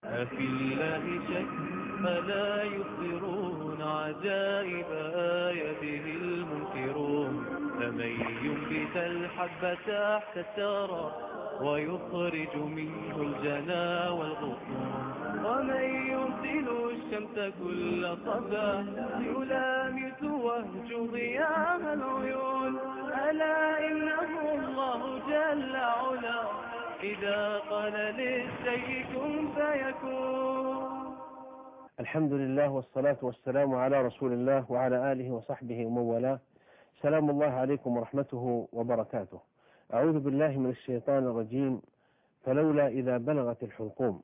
أفي الله شك فلا يخبرون عجائب آياته المنكرون. فمن ينبت الحب تحت الثرى ويخرج منه الجنا والغصون، ومن يرسل الشمس كل صباح يلامس وهج ضياء العيون. ألا إنه الله جل علا إذا قال للشيء كن فيكون. الحمد لله والصلاة والسلام على رسول الله وعلى آله وصحبه ومن والاه. سلام الله عليكم ورحمته وبركاته. أعوذ بالله من الشيطان الرجيم. فلولا إذا بلغت الحلقوم.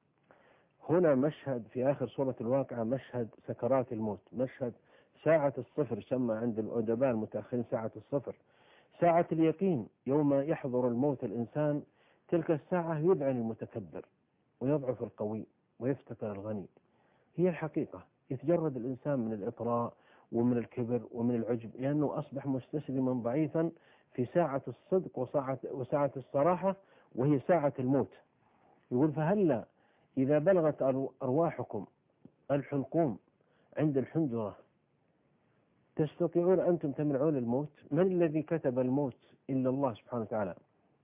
هنا مشهد في آخر سورة الواقعة، مشهد سكرات الموت، مشهد ساعة الصفر، سمى عند الأدباء المتأخرين ساعة الصفر، ساعة اليقين. يوم يحضر الموت الإنسان تلك الساعة يذعن المتكبر ويضعف القوي ويفتقر الغني. هي الحقيقة. يتجرد الإنسان من الإطراء ومن الكبر ومن العجب، لأنه أصبح مستسلما ضعيفا في ساعة الصدق وساعة الصراحة، وهي ساعة الموت. يقول فهلا إذا بلغت أرواحكم الحلقوم عند الحنجرة تستطيعون أنتم تمنعون الموت؟ من الذي كتب الموت إلا الله سبحانه وتعالى.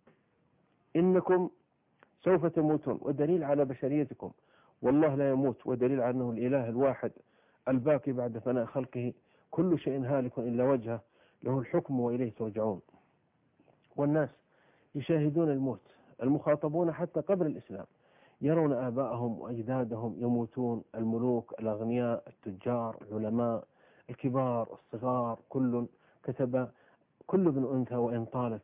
إنكم سوف تموتون، ودليل على بشريتكم، والله لا يموت، ودليل على أنه الإله الواحد الباقي بعد فناء خلقه، كل شيء هالك إلا وجهه، له الحكم وإليه ترجعون. والناس يشاهدون الموت، المخاطبون حتى قبل الإسلام يرون آباءهم وأجدادهم يموتون، الملوك، الأغنياء، التجار، العلماء، الكبار، الصغار، كل كتب كل ابن أنثى وإن طالت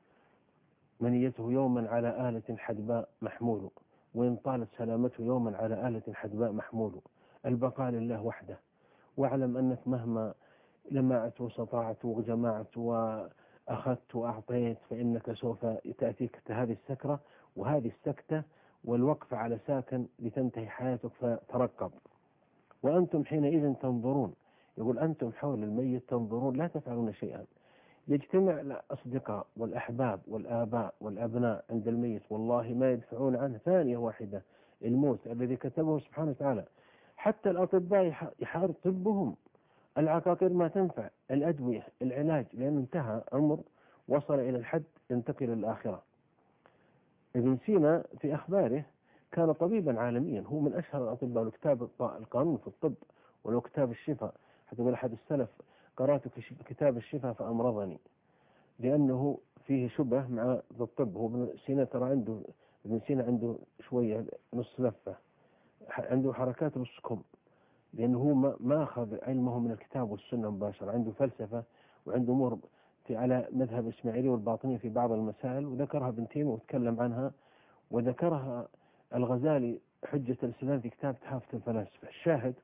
منيته يوما على آلة حدباء محمول، وإن طالت سلامته يوما على آلة حدباء محمول. البقاء لله وحده. واعلم أنك مهما لمعت وستطعت وجمعت وأخذت وأعطيت فإنك سوف تأتيك هذه السكرة وهذه السكتة والوقف على ساكن لتنتهي حياتك، فترقب. وأنتم حينئذ تنظرون. يقول أنتم حول الميت تنظرون لا تفعلون شيئا. يجتمع الأصدقاء والأحباب والآباء والأبناء عند الميت، والله ما يدفعون عنه ثانية واحدة، الموت الذي كتبه سبحانه وتعالى. حتى الأطباء يحار طبهم، العقاقير ما تنفع، الأدوية، العلاج، لأن انتهى أمر، وصل إلى الحد، ينتقل للآخرة. ابن سينا في أخباره كان طبيبا عالميا، هو من أشهر الأطباء، وكتاب القانون في الطب، ولو كتاب الشفاء. حتى يقول أحد السلف قرأت كتاب الشفاء فأمرضني، لأنه فيه شبه مع الطب. هو ابن سينا ترى ابن سينا عنده شوية نص لفة، عنده حركات نصكم، لأنه هو ما أخذ علمه من الكتاب والسنة مباشرة، عنده فلسفة وعنده أمور على مذهب الإسماعيلي والباطنية في بعض المسائل، وذكرها ابن تيمية وتكلم عنها، وذكرها الغزالي حجة الإسلام في كتاب تحافة الفلاسفة. الشاهد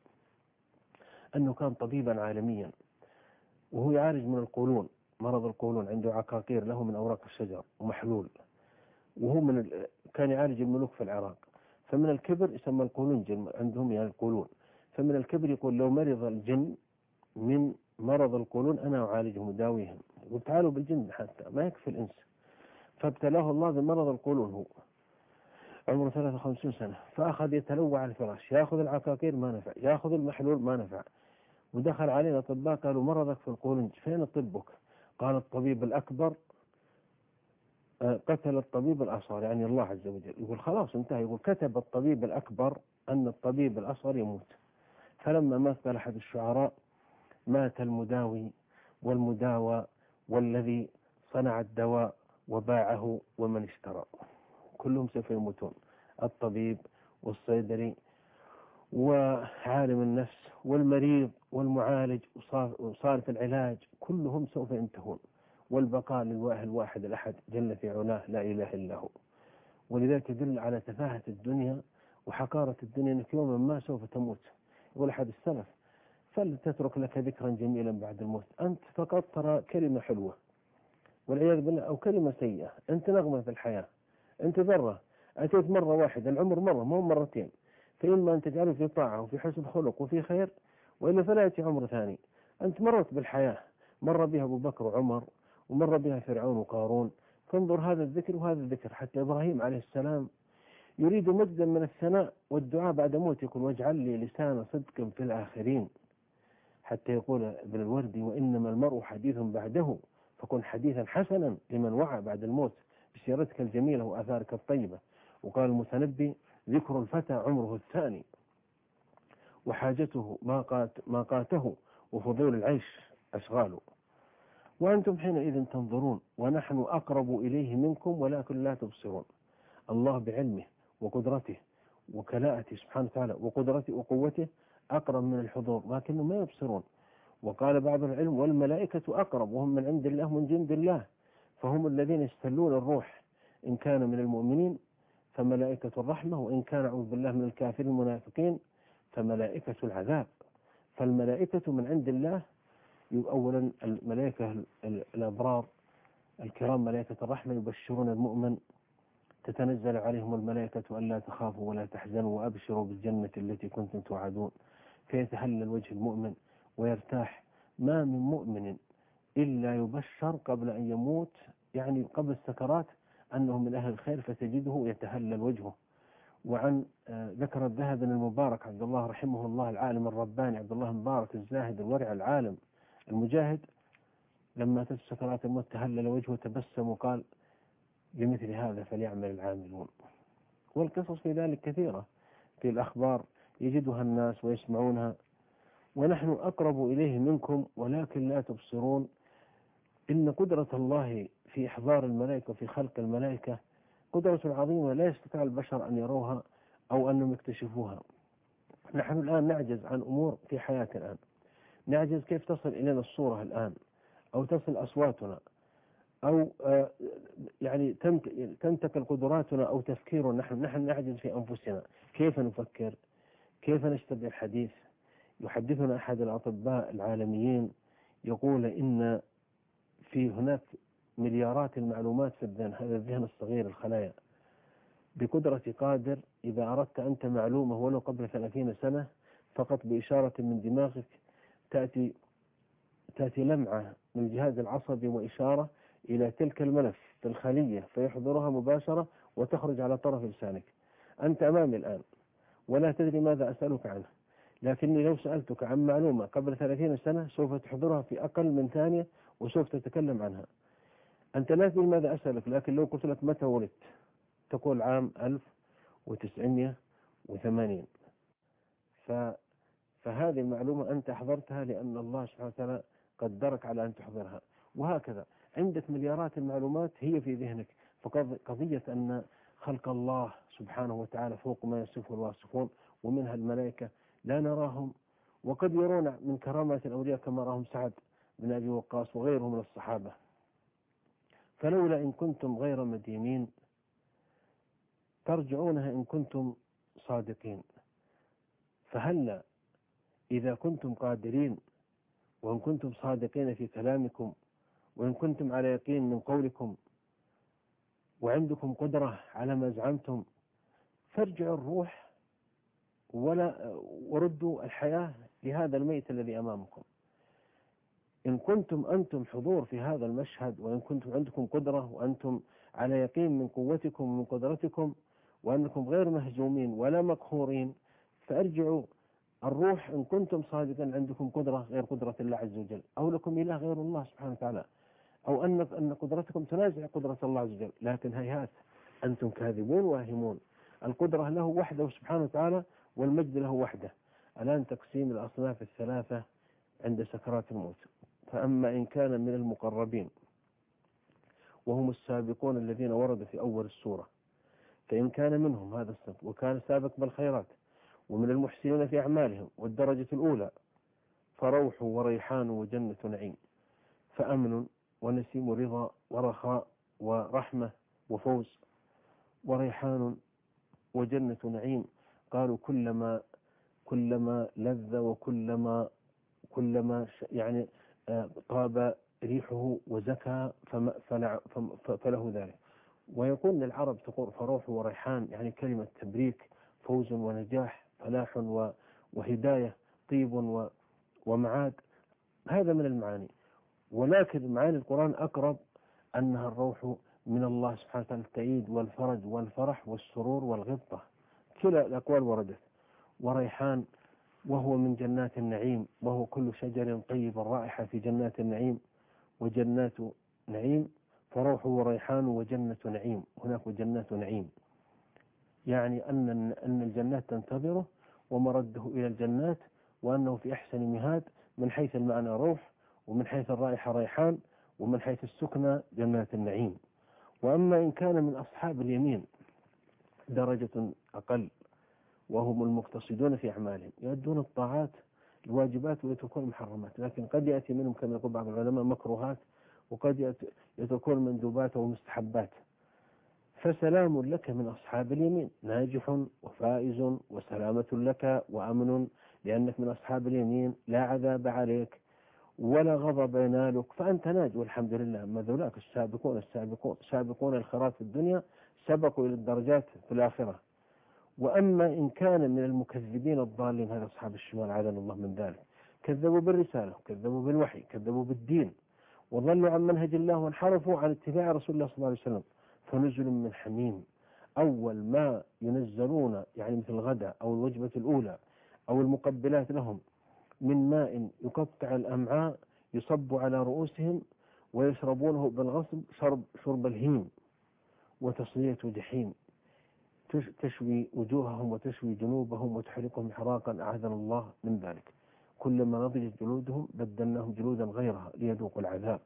أنه كان طبيبا عالميا، وهو يعالج من القولون، مرض القولون، عنده عقاقير له من أوراق الشجر ومحلول، وهو كان يعالج الملوك في العراق. فمن الكبر يسمى القولون جن عندهم، يعني القولون. فمن الكبر يقول لو مرض الجن من مرض القولون أنا أعالجهم وداويهم، يقول تعالوا بالجن حتى ما يكفي الإنس. فابتلاه الله بمرض القولون، هو عمره 53 سنة، فأخذ يتلوع على الفراش، يأخذ العقاقير ما نفع، يأخذ المحلول ما نفع. ودخل علينا أطباء قالوا مرضك في القولون، فين طبك؟ قال الطبيب الأكبر قتل الطبيب الأصغر، يعني الله عز وجل. يقول خلاص انتهى. يقول كتب الطبيب الأكبر أن الطبيب الأصغر يموت. فلما مات قال أحد الشعراء مات المداوي والمداوى والذي صنع الدواء وباعه ومن اشترى، كلهم سوف يموتون، الطبيب والصيدلي وعالم النفس والمريض والمعالج وصارف العلاج، كلهم سوف ينتهون، والبقاء لله الواحد الأحد جل في علاه لا إله إلا هو. ولذلك يدل على تفاهة الدنيا وحقارة الدنيا، أنك يوما ما سوف تموت. يقول أحد السلف فلتترك لك ذكرا جميلا بعد الموت، أنت فقط ترى كلمة حلوة والعياذ بالله، أو كلمة سيئة، أنت نغمة في الحياة، أنت ذرة أتيت مرة واحدة، العمر مرة مو مرتين، فإما أن تجعله في طاعة وفي حسن خلق وفي خير، وإلا فلا يأتي عمر ثاني. أنت مرت بالحياة، مر بها أبو بكر وعمر، ومر بها فرعون وقارون، فانظر هذا الذكر وهذا الذكر. حتى إبراهيم عليه السلام يريد مجدا من الثناء والدعاء بعد موت، يقول واجعل لي لسان صدق في الآخرين، حتى يقول ابن الوردي وإنما المرء حديث بعده، فكن حديثا حسنا لمن وعى بعد الموت بسيرتك الجميلة وآثارك الطيبة. وقال المتنبي ذكر الفتى عمره الثاني وحاجته ما قاته وفضول العيش أشغاله. وأنتم حينئذ تنظرون ونحن أقرب إليه منكم ولكن لا تبصرون. الله بعلمه وقدرته وكلاءته سبحانه وتعالى وقدرته وقوته أقرب من الحضور لكنهم ما يبصرون. وقال بعض العلم والملائكة أقرب وهم من عند الله من جند الله، فهم الذين يستلون الروح إن كان من المؤمنين فملائكة الرحمة، وإن كان أعوذ بالله من الكافرين المنافقين فملائكة العذاب. فالملائكة من عند الله، أولا الملائكة الأبرار الكرام ملائكة الرحمة يبشرون المؤمن، تتنزل عليهم الملائكة ألا تخافوا ولا تحزنوا وأبشروا بالجنة التي كنتم توعدون، فيتهلل وجه المؤمن ويرتاح. ما من مؤمن إلا يبشر قبل أن يموت، يعني قبل السكرات، أنه من أهل الخير، فتجده يتهلل وجهه. وعن ذكر الذهبي المبارك عبد الله رحمه الله العالم الرباني عبد الله المبارك الزاهد الورع العالم المجاهد، لما أتت سكرات الموت تهلل وجهه وتبسم وقال بمثل هذا فليعمل العاملون. والقصص في ذلك كثيرة في الأخبار يجدها الناس ويسمعونها. ونحن أقرب إليه منكم ولكن لا تبصرون. إن قدرة الله في إحضار الملائكة وفي خلق الملائكة قدرة عظيمة لا يستطيع البشر أن يروها أو أنهم يكتشفوها. نحن الآن نعجز عن أمور في حياتنا الآن، نعجز كيف تصل إلينا الصورة الآن، أو تصل أصواتنا، أو يعني تنتقل قدراتنا أو تفكيرنا. نحن نعجز في أنفسنا كيف نفكر، كيف نشتبه الحديث. يحدثنا أحد الأطباء العالميين يقول إن في هناك مليارات المعلومات في الذهن، هذا الذهن الصغير الخلايا، بقدرة قادر إذا أردت أنت معلومة ولو قبل 30 سنة فقط بإشارة من دماغك تأتي لمعة من الجهاز العصبي وإشارة إلى تلك الملف في الخلية فيحضرها مباشرة وتخرج على طرف لسانك. أنت أمامي الآن ولا تدري ماذا أسألك عنه، لكني لو سألتك عن معلومة قبل 30 سنة سوف تحضرها في أقل من ثانية وسوف تتكلم عنها. أنت لا تدري ماذا أسألك، لكن لو قلت لك متى ولدت تقول عام 1980. فهذه المعلومة أنت أحضرتها لأن الله سبحانه وتعالى قدرك على أن تحضرها. وهكذا عندك مليارات المعلومات هي في ذهنك. فقضية أن خلق الله سبحانه وتعالى فوق ما يصفه الواصفون، ومنها الملائكة لا نراهم، وقد يرون من كرامات الأولياء كما راهم سعد بن أبي وقاص وغيره من الصحابة. فلولا إن كنتم غير مدينين ترجعونها إن كنتم صادقين. فهلا إذا كنتم قادرين وإن كنتم صادقين في كلامكم وإن كنتم على يقين من قولكم وعندكم قدرة على ما زعمتم، فارجعوا الروح وردوا الحياة لهذا الميت الذي أمامكم. إن كنتم أنتم حضور في هذا المشهد، وإن كنتم عندكم قدرة وأنتم على يقين من قوتكم ومن قدرتكم وأنكم غير مهزومين ولا مقهورين، فارجعوا الروح إن كنتم صادقين عندكم قدرة غير قدرة الله عز وجل، أو لكم إله غير الله سبحانه وتعالى، أو أن قدرتكم تنازع قدرة الله عز وجل. لكن هيهات أنتم كاذبون واهمون. القدرة له وحده سبحانه وتعالى والمجد له وحده. الآن تقسيم الأصناف الثلاثة عند سكرات الموت. فأما إن كان من المقربين وهم السابقون الذين ورد في أول السورة، فإن كان منهم هذا الصنف وكان سابق بالخيرات ومن المحسنين في أعمالهم والدرجة الأولى، فروح وريحان وجنة نعيم. فأمن ونسيم رضا ورخاء ورحمة وفوز. وريحان وجنة نعيم قالوا كلما لذ وكلما يعني طاب ريحه وزكى فله ذلك. ويقول العرب تقول فروح وريحان يعني كلمة تبريك، فوز ونجاح، فلاح وهداية، طيب ومعاد. هذا من المعاني. ولكن معاني القرآن أقرب أنها الروح من الله سبحانه وتعالى التأييد والفرج والفرح والسرور والغبطة، كلا الأقوال وردت. وريحان وهو من جنات النعيم، وهو كل شجر طيب الرائحة في جنات النعيم، وجنات نعيم فروح وريحان وجنة نعيم، هناك جنات نعيم، يعني أن الجنات تنتظره ومرده إلى الجنات، وأنه في أحسن مهاد، من حيث المعنى روح، ومن حيث الرائحة ريحان، ومن حيث السكنى جنات النعيم. وأما إن كان من أصحاب اليمين درجة أقل، وهم المقتصدون في أعمالهم، يؤدون الطاعات الواجبات ويتركون المحرمات، لكن قد يأتي منهم كما يقول بعض العلماء مكروهات، وقد يتركون المندوبات والمستحبات. فسلام لك من أصحاب اليمين، ناجح وفائز وسلامة لك وأمن، لأنك من أصحاب اليمين، لا عذاب عليك ولا غضب ينالك، فأنت ناج والحمد لله. أما ذولاك سابقون الخيرات في الدنيا سبقوا إلى الدرجات في الآخرة. وأما إن كان من المكذبين الضالين، هذا أصحاب الشمال عاذنا الله من ذلك، كذبوا بالرسالة، كذبوا بالوحي، كذبوا بالدين، وضلوا عن منهج الله وانحرفوا عن اتباع رسول الله صلى الله عليه وسلم، فنزل من حميم. أول ما ينزلون يعني مثل الغداء أو الوجبة الأولى أو المقبلات لهم من ماء يقطع الأمعاء يصب على رؤوسهم ويشربونه بالغصب شرب الهيم، وتصلية جحيم تشوي وجوههم وتشوي جنوبهم وتحرقهم حراقا، أعاذنا الله من ذلك. كلما نضجت جلودهم بدلناهم جلودا غيرها ليذوقوا العذاب.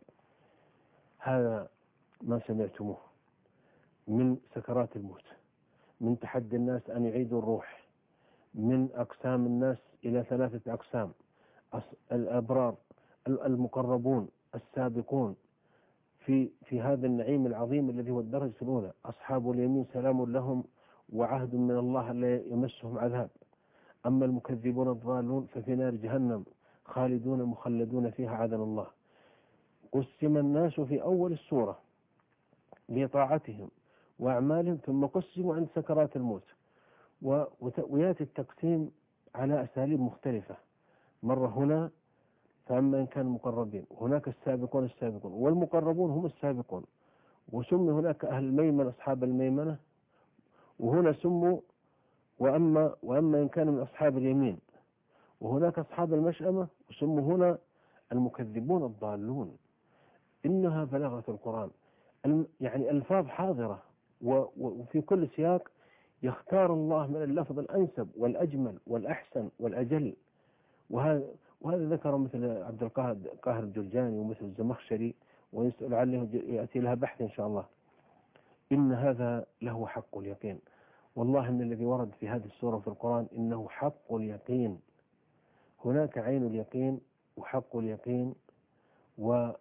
هذا ما سمعتموه من سكرات الموت، من تحدي الناس أن يعيدوا الروح، من أقسام الناس إلى 3 أقسام: الأبرار، المقربون، السابقون في هذا النعيم العظيم الذي هو الدرجة الأولى. أصحاب اليمين سلام لهم وعهد من الله لا يمسهم عذاب. أما المكذبون الضالون ففي نار جهنم خالدون مخلدون فيها، عاذنا الله. قسم الناس في أول السورة بطاعتهم وأعمالهم، ثم قسموا عند سكرات الموت، ويأتي التقسيم على أساليب مختلفة. مرة هنا فأما إن كانوا مقربين، هناك السابقون، والمقربون هم السابقون، وسمي هناك أهل الميمنة أصحاب الميمنة، وهنا سموا وأما إن كانوا من أصحاب اليمين، وهناك أصحاب المشأمة، وسموا هنا المكذبون الضالون. إنها بلاغة القرآن، يعني ألفاظ حاضرة، وفي كل سياق يختار الله من اللفظ الأنسب والأجمل والأحسن والأجل. وهذا ذكر مثل عبد القاهر الجرجاني ومثل الزمخشري، ويسأل عنه يأتي لها بحث إن شاء الله. إن هذا له حق اليقين، والله إن الذي ورد في هذه السورة في القرآن إنه حق اليقين. هناك عين اليقين وحق اليقين ووعد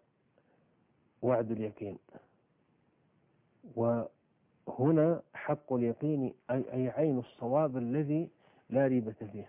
اليقين، وهنا حق اليقين أي عين الصواب الذي لا ريبة فيه.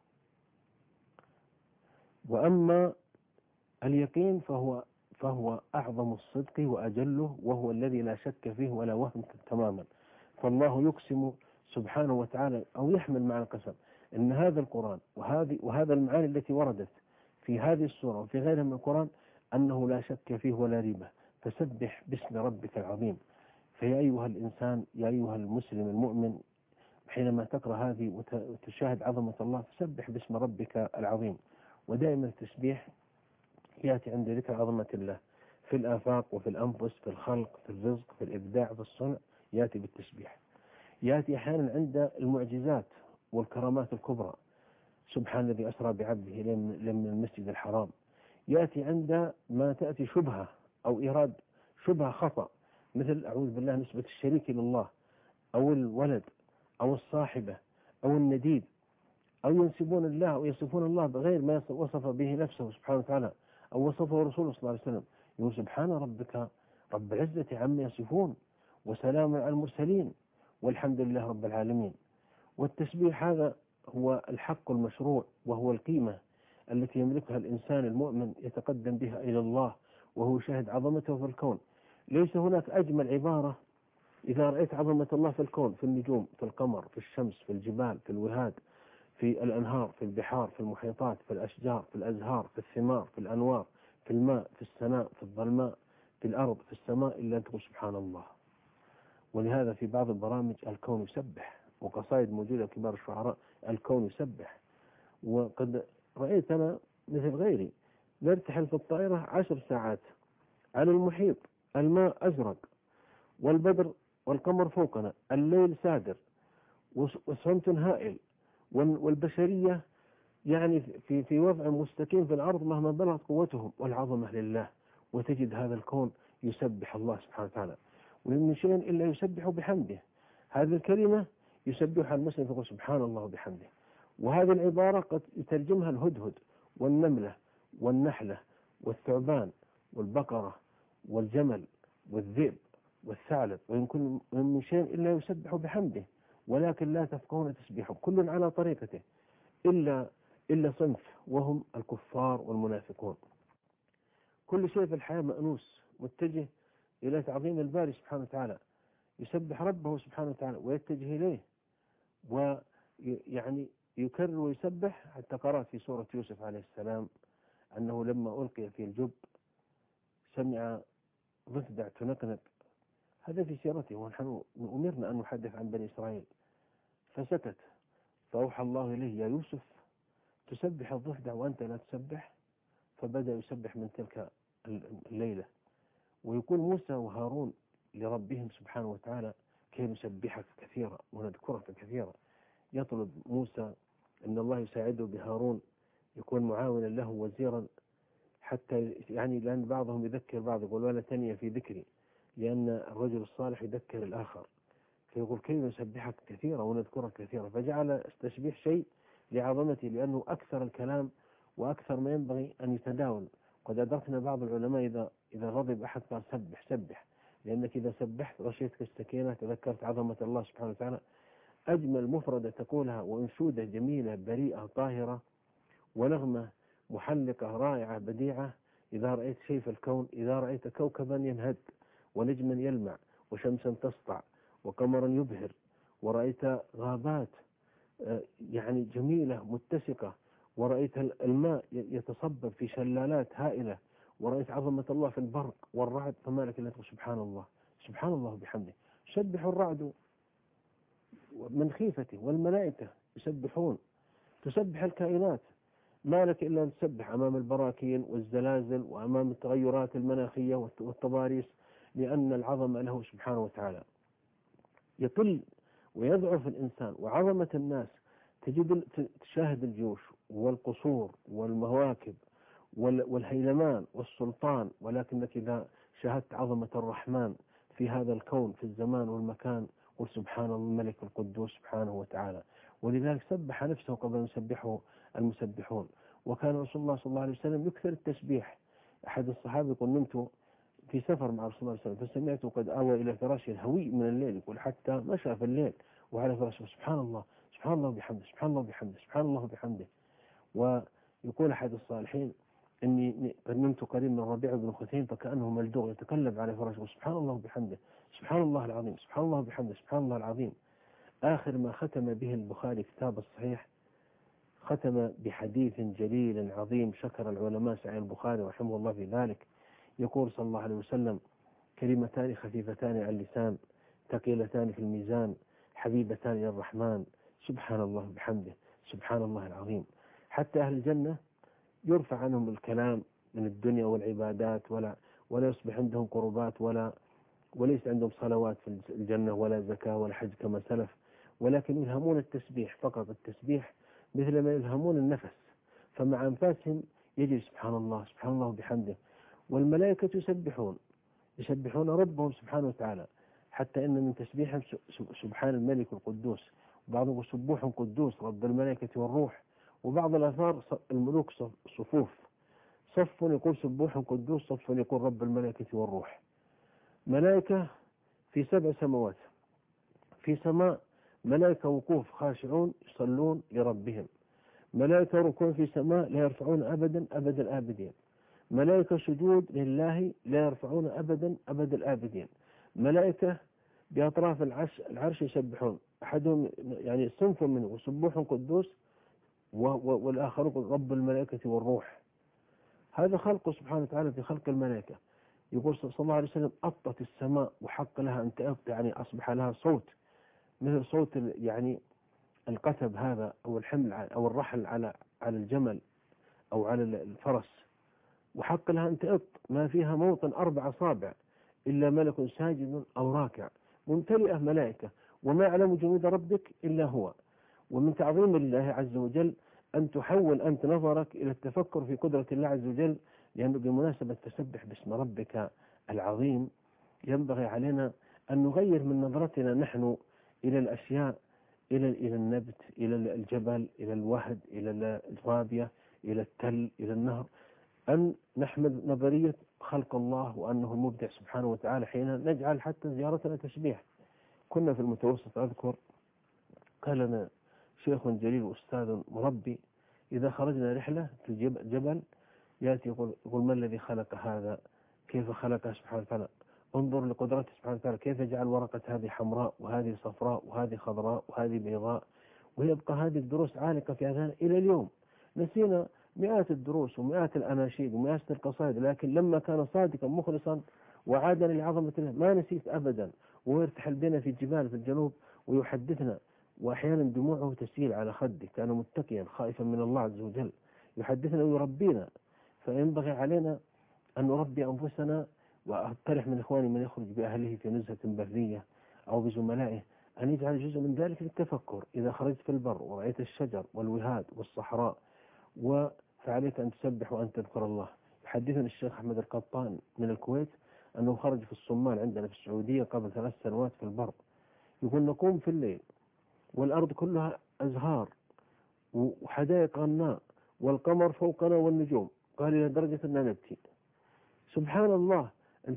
وأما اليقين فهو أعظم الصدق وأجله، وهو الذي لا شك فيه ولا وهم تماما. فالله يقسم سبحانه وتعالى أو يحمل معنى القسم إن هذا القرآن وهذا المعاني التي وردت في هذه السورة وفي غيرها من القرآن أنه لا شك فيه ولا ريبة. فسبح باسم ربك العظيم. فيا أيها الإنسان، يا أيها المسلم المؤمن، حينما تقرأ هذه وتشاهد عظمة الله فسبح باسم ربك العظيم. ودائما التسبيح يأتي عند ذكر عظمة الله في الآفاق وفي الأنفس، في الخلق، في الرزق، في الإبداع، في الصنع، يأتي بالتسبيح. يأتي أحيانا عند المعجزات والكرامات الكبرى، سبحان الذي أسرى بعبده من المسجد الحرام. يأتي عند ما تأتي شبهة أو إيراد شبهة خطأ، مثل أعوذ بالله نسبة الشريك لله، أو الولد، أو الصاحبة، أو النديد، أو ينسبون الله أو يصفون الله بغير ما وصف به نفسه سبحانه وتعالى أو وصفه رسوله صلى الله عليه وسلم. يقول سبحان ربك رب العزة عما يصفون وسلام على المرسلين والحمد لله رب العالمين. والتسبيح هذا هو الحق المشروع، وهو القيمة التي يملكها الإنسان المؤمن يتقدم بها إلى الله وهو شاهد عظمته في الكون. ليس هناك أجمل عبارة إذا رأيت عظمة الله في الكون، في النجوم، في القمر، في الشمس، في الجبال، في الوهاد، في الأنهار، في البحار، في المحيطات، في الأشجار، في الأزهار، في الثمار، في الأنوار، في الماء، في السماء، في الظلماء، في الأرض، في السماء، إلا أن تقول سبحان الله. ولهذا في بعض البرامج الكون يسبح، وقصائد موجودة كبار الشعراء الكون يسبح. وقد رأيت أنا مثل غيري نرتحل في الطائرة 10 ساعات على المحيط، الماء أزرق والبدر والقمر فوقنا، الليل سادر وصمت هائل، والبشرية يعني في وضع مستكين في الأرض مهما بلغت قوتهم، والعظمة لله. وتجد هذا الكون يسبح الله سبحانه وتعالى، ومن شيء إلا يسبح بحمده. هذه الكلمة يسبحها المسلم يقول سبحان الله وبحمده. وهذه العبارة قد يترجمها الهدهد والنملة والنحلة والثعبان والبقرة والجمل والذئب والثعلب، وإن كل من شيء إلا يسبح بحمده ولكن لا تفقهون تسبيحهم، كل على طريقته إلا صنف وهم الكفار والمنافقون. كل شيء في الحياة مأنوس متجه إلى تعظيم الباري سبحانه وتعالى، يسبح ربه سبحانه وتعالى ويتجه إليه، ويعني يكرر ويسبح. حتى قرأت في سورة يوسف عليه السلام أنه لما ألقي في الجب سمع ضفدع تنقنق، هذا في سيرته، ونحن أمرنا أن نحدث عن بني إسرائيل. فسكت، فأوحى الله إليه يا يوسف تسبح الضفدع وأنت لا تسبح، فبدأ يسبح من تلك الليلة. ويقول موسى وهارون لربهم سبحانه وتعالى كي نسبحك كثيرا ونذكرك كثيرا. يطلب موسى أن الله يساعده بهارون يكون معاونا له وزيرا، حتى يعني لأن بعضهم يذكر بعض، يقول ولا تنيا في ذكري، لأن الرجل الصالح يذكر الآخر، فيقول كي نسبحك كثيرا ونذكرك كثيرا. فجعل التسبيح شيء لعظمته، لأنه أكثر الكلام وأكثر ما ينبغي أن يتداول. قد أدركنا بعض العلماء إذا غضب أحد قال سبح سبح، لأنك إذا سبحت غشيتك السكينة، تذكرت عظمة الله سبحانه وتعالى. أجمل مفردة تقولها وأنشودة جميلة بريئة طاهرة ونغمة محلقة رائعة بديعة. إذا رأيت شيء في الكون، إذا رأيت كوكبا ينهد ونجما يلمع وشمسا تسطع وقمرا يبهر، ورأيت غابات يعني جميلة متسقة، ورأيت الماء يتصبب في شلالات هائلة، ورأيت عظمة الله في البرق والرعد، فما لك إلا تقول سبحان الله سبحان الله بحمده. يسبح الرعد من خيفته والملائكة يسبحون، تسبح الكائنات، ما لك إلا أن تسبح أمام البراكين والزلازل وأمام التغيرات المناخية والتضاريس، لأن العظمة له سبحانه وتعالى. يقل ويضعف الإنسان وعظمة الناس، تشاهد الجيوش والقصور والمواكب والهيلمان والسلطان، ولكنك إذا شاهدت عظمة الرحمن في هذا الكون في الزمان والمكان قل سبحان الملك القدوس سبحانه وتعالى. ولذلك سبح نفسه قبل أن يسبحه المسبحون. وكان رسول الله صلى الله عليه وسلم يكثر التسبيح. أحد الصحابة يقول نمت في سفر مع رسول الله صلى الله عليه وسلم فسمعته قد آوى إلى فراشه الهوي من الليل، يقول حتى مشى في الليل وعلى فراشه سبحان الله سبحان الله بحمده سبحان الله بحمده سبحان الله بحمده. ويقول أحد الصالحين إني نمت قريب من ربيع بن خثيم فكأنه ملدوغ يتقلب على فراشه سبحان الله بحمده سبحان الله العظيم سبحان الله بحمده سبحان الله العظيم. آخر ما ختم به البخاري كتاب الصحيح ختم بحديث جليل عظيم شكر العلماء سعي البخاري رحمه الله في ذلك. يقول صلى الله عليه وسلم كلمتان خفيفتان على اللسان ثقيلتان في الميزان حبيبتان إلى الرحمن سبحان الله بحمده سبحان الله العظيم. حتى أهل الجنة يرفع عنهم الكلام من الدنيا والعبادات ولا يصبح عندهم قربات وليس عندهم صلوات في الجنة ولا زكاة ولا حج كما سلف، ولكن يلهمون التسبيح فقط، التسبيح مثل ما يلهمون النفس، فمع أنفاسهم يجري سبحان الله سبحان الله بحمده. والملائكة يسبحون ربهم سبحانه وتعالى، حتى إن من تسبيحهم سبحان الملك القدوس، وبعضهم سبوح قدوس رب الملائكة والروح. وبعض الآثار الملوك صفوف، صف يقول سبوح قدوس، صف يقول رب الملائكة والروح. ملائكة في 7 سماوات، في سماء ملائكة وقوف خاشعون يصلون لربهم، ملائكة ركوع في سماء لا يرفعون أبدا أبد الآبدين، ملائكة سجود لله لا يرفعون أبدا أبد الآبدين، ملائكة بأطراف العرش يسبحون، أحدهم يعني صنف منه سبوح قدوس والآخر رب الملائكة والروح. هذا خلقه سبحانه وتعالى في خلق الملائكة. يقول صلى الله عليه وسلم أطت السماء وحق لها أن تأبط، يعني أصبح لها صوت مثل صوت يعني القتب هذا، أو الحمل أو الرحل على الجمل أو على الفرس، وحق لها أن تأط، ما فيها موطن 4 أصابع إلا ملك ساجد أو راكع، ممتلئة ملائكة، وما يعلم جنود ربك إلا هو. ومن تعظيم الله عز وجل أن تحول أنت نظرك إلى التفكر في قدرة الله عز وجل، لأنه بمناسبة تسبح باسم ربك العظيم ينبغي علينا أن نغير من نظرتنا نحن إلى الأشياء، إلى النبت، إلى الجبل، إلى الوهد، إلى الرابية، إلى التل، إلى النهر، أن نحمل نظرية خلق الله وأنه المبدع سبحانه وتعالى، حين نجعل حتى زيارتنا تسبيح. كنا في المتوسط أذكر قال لنا شيخ جليل وأستاذ مربي إذا خرجنا رحلة في الجبل يأتي يقول ما الذي خلق هذا؟ كيف خلقه سبحانه وتعالى؟ انظر لقدرته سبحانه وتعالى، كيف جعل ورقة هذه حمراء وهذه صفراء وهذه خضراء وهذه بيضاء. ويبقى هذه الدروس عالقة في أذهاننا إلى اليوم. نسينا مئات الدروس ومئات الأناشيد ومئات القصائد، لكن لما كان صادقا مخلصا وعادا لعظمة الله ما نسيت أبدا. ويرتحل بنا في الجبال في الجنوب ويحدثنا، وأحيانا دموعه تسيل على خده، كان متقيا خائفا من الله عز وجل، يحدثنا ويربينا. فينبغي علينا أن نربي أنفسنا. وأقترح من إخواني من يخرج بأهله في نزهة برية أو بزملائه أن يجعل جزء من ذلك للتفكر. إذا خرجت في البر ورأيت الشجر والوهاد والصحراء فعليك أن تسبح وأن تذكر الله. يحدثنا الشيخ أحمد القطان من الكويت أنه خرج في الصومال عندنا في السعودية قبل 3 سنوات في البر، يقول نقوم في الليل والأرض كلها أزهار وحدائق غناء والقمر فوقنا والنجوم، قال إلى درجة أننا نبكي. سبحان الله.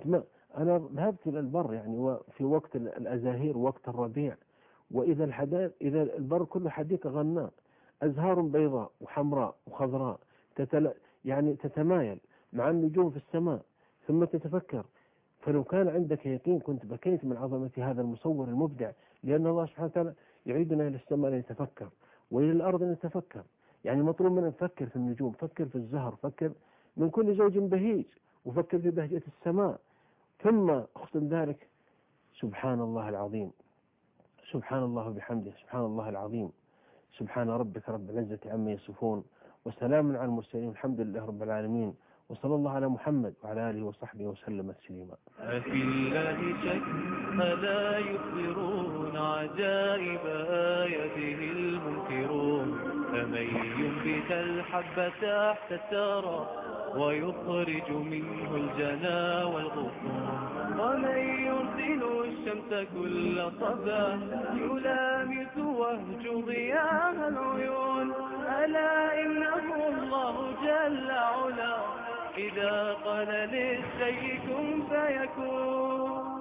أنا ذهبت إلى البر يعني وفي وقت الأزاهير ووقت الربيع، وإذا إذا البر كله حديقة غناء، أزهار بيضاء وحمراء وخضراء يعني تتمايل مع النجوم في السماء، ثم تتفكر. فلو كان عندك يقين كنت بكيت من عظمة هذا المصور المبدع، لأن الله سبحانه وتعالى يعيدنا إلى السماء لنتفكر وإلى الأرض لنتفكر. يعني مطلوب منا نفكر في النجوم، فكر في الزهر، فكر من كل زوج بهيج، وفكر في بهجة السماء، ثم اختم ذلك. سبحان الله العظيم، سبحان الله بحمده، سبحان الله العظيم، سبحان ربك رب العزة عما يصفون، وسلام على المرسلين، الحمد لله رب العالمين، وصلى الله على محمد وعلى آله وصحبه وسلم تسليما. أفي الله شك ألا يخبرون عجائب آياته المنكرون، فمن ينبت الحب تحت الثرى ويخرج منه الجنا والغصون، ومن يرسل الشمس كل صباح يلامس وهج ضياء العيون، ألا إنه الله جل علا إذا قال للشيء كن فيكون.